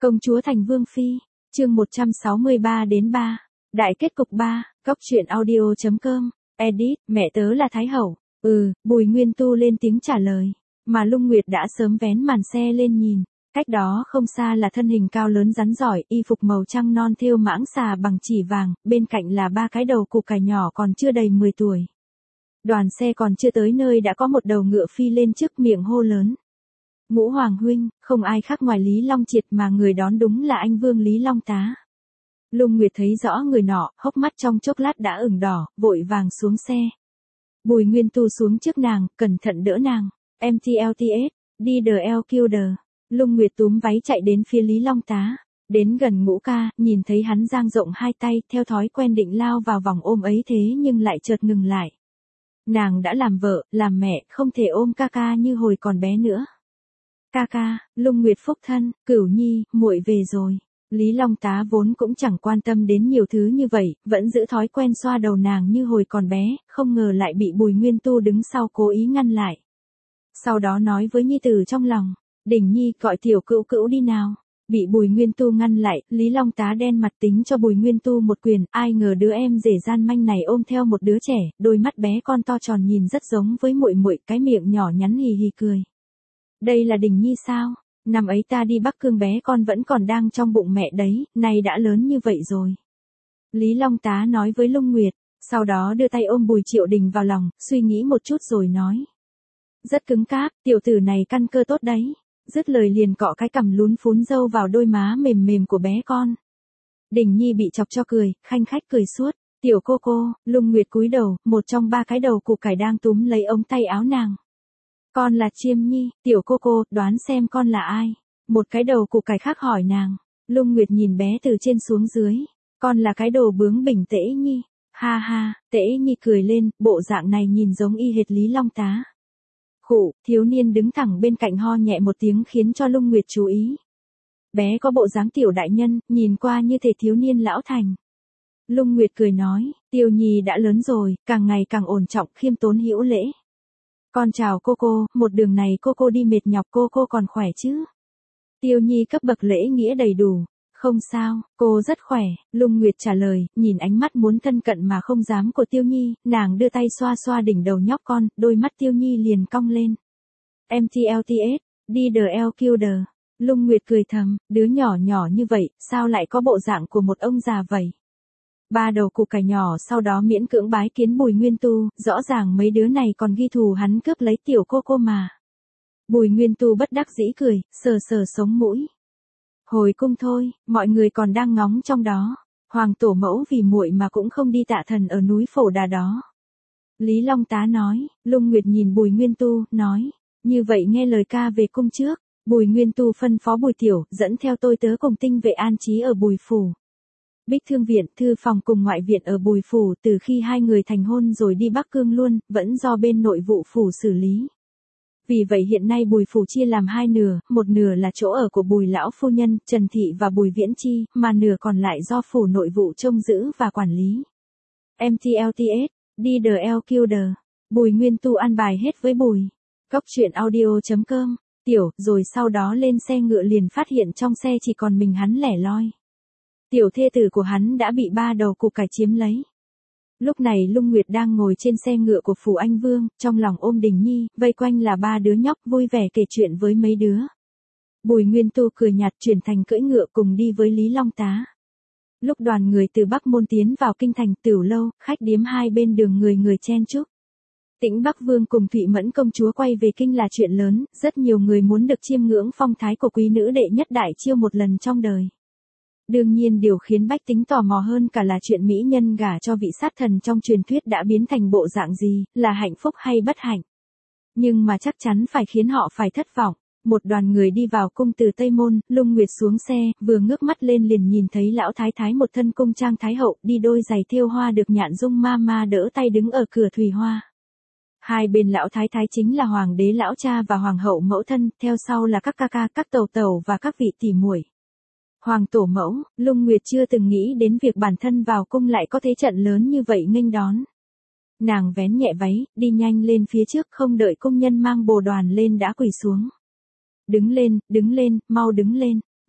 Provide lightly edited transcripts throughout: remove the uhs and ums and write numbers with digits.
Công chúa thành vương phi, chương 163 đến 3, đại kết cục 3, góc truyện audio.com, edit, mẹ tớ là Thái Hậu, Bùi Nguyên Tu lên tiếng trả lời, mà Lung Nguyệt đã sớm vén màn xe lên nhìn, cách đó không xa là thân hình cao lớn rắn giỏi, y phục màu trắng non thêu mãng xà bằng chỉ vàng, bên cạnh là ba cái đầu củ cải nhỏ còn chưa đầy 10 tuổi. Đoàn xe còn chưa tới nơi đã có một đầu ngựa phi lên trước miệng hô lớn. Ngũ Hoàng huynh, không ai khác ngoài Lý Long Triệt mà người đón đúng là anh Vương Lý Long Tá. Lung Nguyệt thấy rõ người nọ, hốc mắt trong chốc lát đã ửng đỏ, vội vàng xuống xe. Bùi Nguyên Tu xuống trước nàng, cẩn thận đỡ nàng. MTLTS, đi the LQD. Lung Nguyệt túm váy chạy đến phía Lý Long Tá. Đến gần Ngũ ca, nhìn thấy hắn dang rộng hai tay, theo thói quen định lao vào vòng ôm ấy thế nhưng lại chợt ngừng lại. Nàng đã làm vợ, làm mẹ, không thể ôm ca ca như hồi còn bé nữa. Ca ca, Lung Nguyệt phúc thân, Cửu Nhi, muội về rồi. Lý Long Tá vốn cũng chẳng quan tâm đến nhiều thứ như vậy, vẫn giữ thói quen xoa đầu nàng như hồi còn bé, không ngờ lại bị Bùi Nguyên Tu đứng sau cố ý ngăn lại. Sau đó nói với nhi tử trong lòng, Đình Nhi gọi tiểu Cữu Cữu đi nào. Bị Bùi Nguyên Tu ngăn lại, Lý Long Tá đen mặt tính cho Bùi Nguyên Tu một quyền, ai ngờ đứa em rể gian manh này ôm theo một đứa trẻ, đôi mắt bé con to tròn nhìn rất giống với muội muội, cái miệng nhỏ nhắn hì hì cười. Đây là Đình Nhi sao? Năm ấy ta đi Bắc Cương bé con vẫn còn đang trong bụng mẹ đấy, nay đã lớn như vậy rồi. Lý Long Tá nói với Lung Nguyệt, sau đó đưa tay ôm Bùi Triệu Đình vào lòng, suy nghĩ một chút rồi nói. Rất cứng cáp, tiểu tử này căn cơ tốt đấy. Dứt lời liền cọ cái cằm lún phún râu vào đôi má mềm mềm của bé con. Đình Nhi bị chọc cho cười, khanh khách cười suốt. Tiểu cô, Lung Nguyệt cúi đầu, một trong ba cái đầu củ cải đang túm lấy ống tay áo nàng. Con là Chiêm Nhi, tiểu cô, đoán xem con là ai? Một cái đầu củ cải khác hỏi nàng. Lung Nguyệt nhìn bé từ trên xuống dưới. Con là cái đồ bướng bỉnh Tễ Nhi. Ha ha, Tễ Nhi cười lên, bộ dạng này nhìn giống y hệt Lý Long Tá. Khụ, thiếu niên đứng thẳng bên cạnh ho nhẹ một tiếng khiến cho Lung Nguyệt chú ý. Bé có bộ dáng tiểu đại nhân, nhìn qua như thể thiếu niên lão thành. Lung Nguyệt cười nói, Tiêu Nhi đã lớn rồi, càng ngày càng ổn trọng, khiêm tốn hữu lễ. Con chào cô, một đường này cô đi mệt nhọc cô còn khỏe chứ? Tiêu Nhi cấp bậc lễ nghĩa đầy đủ. Không sao, cô rất khỏe, Lung Nguyệt trả lời, nhìn ánh mắt muốn thân cận mà không dám của Tiêu Nhi, nàng đưa tay xoa xoa đỉnh đầu nhóc con, đôi mắt Tiêu Nhi liền cong lên. MTLTS, đi the LQD. Lung Nguyệt cười thầm, đứa nhỏ như vậy, sao lại có bộ dạng của một ông già vậy? Ba đầu củ cải nhỏ sau đó miễn cưỡng bái kiến Bùi Nguyên Tu, rõ ràng mấy đứa này còn ghi thù hắn cướp lấy tiểu cô mà. Bùi Nguyên Tu bất đắc dĩ cười, sờ sống mũi. Hồi cung thôi, mọi người còn đang ngóng trong đó. Hoàng tổ mẫu vì muội mà cũng không đi tạ thần ở núi Phổ Đà đó. Lý Long Tá nói, Lung Nguyệt nhìn Bùi Nguyên Tu, nói, như vậy nghe lời ca về cung trước. Bùi Nguyên Tu phân phó Bùi Tiểu, dẫn theo tôi tớ cùng tinh vệ an trí ở Bùi Phủ. Bích Thương Viện, thư phòng cùng ngoại viện ở Bùi Phủ, từ khi hai người thành hôn rồi đi Bắc Cương luôn, vẫn do bên nội vụ phủ xử lý. Vì vậy hiện nay Bùi Phủ chia làm hai nửa, một nửa là chỗ ở của Bùi lão phu nhân, Trần Thị và Bùi Viễn Chi, mà nửa còn lại do phủ nội vụ trông giữ và quản lý. MTLTS, đi the LQD. Bùi Nguyên Tu an bài hết với Bùi. Góc truyện audio.com, tiểu, rồi sau đó lên xe ngựa liền phát hiện trong xe chỉ còn mình hắn lẻ loi. Tiểu thê tử của hắn đã bị ba đầu củ cải chiếm lấy. Lúc này Lung Nguyệt đang ngồi trên xe ngựa của phủ Anh Vương, trong lòng ôm Đình Nhi, vây quanh là ba đứa nhóc vui vẻ kể chuyện với mấy đứa. Bùi Nguyên Tu cười nhạt chuyển thành cưỡi ngựa cùng đi với Lý Long Tá. Lúc đoàn người từ Bắc Môn tiến vào kinh thành Tửu Lâu, khách điếm hai bên đường người chen chúc. Tĩnh Bắc Vương cùng Thụy Mẫn công chúa quay về kinh là chuyện lớn, rất nhiều người muốn được chiêm ngưỡng phong thái của quý nữ đệ nhất đại chiêu một lần trong đời. Đương nhiên điều khiến bách tính tò mò hơn cả là chuyện mỹ nhân gả cho vị sát thần trong truyền thuyết đã biến thành bộ dạng gì, là hạnh phúc hay bất hạnh. Nhưng mà chắc chắn phải khiến họ phải thất vọng. Một đoàn người đi vào cung từ Tây Môn, Lung Nguyệt xuống xe, vừa ngước mắt lên liền nhìn thấy lão thái thái một thân cung trang thái hậu, đi đôi giày thêu hoa được nhạn dung ma đỡ tay đứng ở cửa thùy hoa. Hai bên lão thái thái chính là hoàng đế lão cha và hoàng hậu mẫu thân, theo sau là các ca, các tẩu và các vị tỷ muội. Hoàng tổ mẫu, Lung Nguyệt chưa từng nghĩ đến việc bản thân vào cung lại có thế trận lớn như vậy nghênh đón. Nàng vén nhẹ váy, đi nhanh lên phía trước không đợi công nhân mang bồ đoàn lên đã quỳ xuống. Đứng lên, mau đứng lên.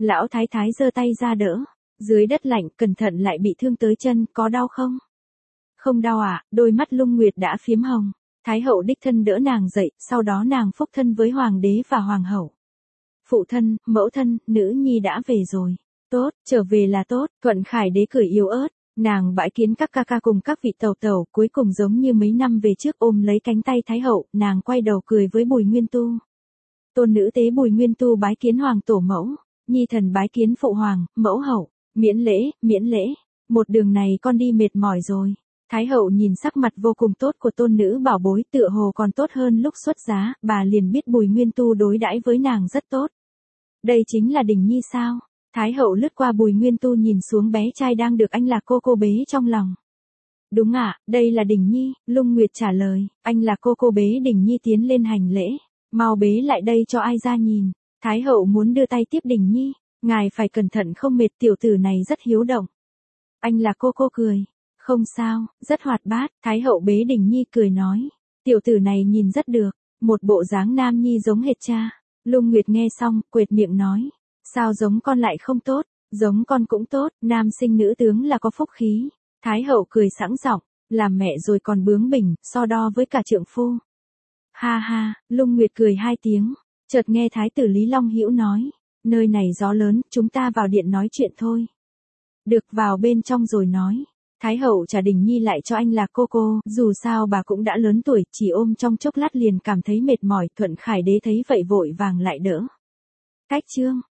Lão thái thái giơ tay ra đỡ. Dưới đất lạnh, cẩn thận lại bị thương tới chân, có đau không? Không đau à, đôi mắt Lung Nguyệt đã phiếm hồng. Thái hậu đích thân đỡ nàng dậy, sau đó nàng phúc thân với hoàng đế và hoàng hậu. Phụ thân, mẫu thân, nữ nhi đã về rồi. Tốt, trở về là tốt, Thuận Khải đế cười yếu ớt. Nàng bãi kiến các ca ca cùng các vị tẩu tẩu, cuối cùng giống như mấy năm về trước ôm lấy cánh tay Thái hậu, nàng quay đầu cười với Bùi Nguyên Tu. Tôn nữ tế Bùi Nguyên Tu bái kiến hoàng tổ mẫu, nhi thần bái kiến phụ hoàng, mẫu hậu, miễn lễ, miễn lễ. Một đường này con đi mệt mỏi rồi. Thái hậu nhìn sắc mặt vô cùng tốt của tôn nữ bảo bối, tựa hồ còn tốt hơn lúc xuất giá, bà liền biết Bùi Nguyên Tu đối đãi với nàng rất tốt. Đây chính là Đình Nhi sao? Thái hậu lướt qua Bùi Nguyên Tu nhìn xuống bé trai đang được anh Lạc cô bế trong lòng. Đúng ạ, đây là Đình Nhi, Lung Nguyệt trả lời, anh Lạc cô bế Đình Nhi tiến lên hành lễ. Mau bế lại đây cho ai ra nhìn. Thái hậu muốn đưa tay tiếp Đình Nhi, ngài phải cẩn thận không mệt, tiểu tử này rất hiếu động. Anh Lạc cô cười. Không sao, rất hoạt bát, Thái hậu bế Đình Nhi cười nói. Tiểu tử này nhìn rất được, một bộ dáng nam nhi giống hệt cha. Lung Nguyệt nghe xong, quệt miệng nói. Sao giống con lại không tốt, giống con cũng tốt, nam sinh nữ tướng là có phúc khí. Thái hậu cười sẵn giọng, làm mẹ rồi còn bướng bỉnh, so đo với cả trượng phu. Ha ha, Lung Nguyệt cười hai tiếng, chợt nghe Thái tử Lý Long Hữu nói. Nơi này gió lớn, chúng ta vào điện nói chuyện thôi. Được, vào bên trong rồi nói. Thái hậu trả Đình Nhi lại cho anh Lạc cô, dù sao bà cũng đã lớn tuổi, chỉ ôm trong chốc lát liền cảm thấy mệt mỏi, Thuận Khải đế thấy vậy vội vàng lại đỡ. Cách chương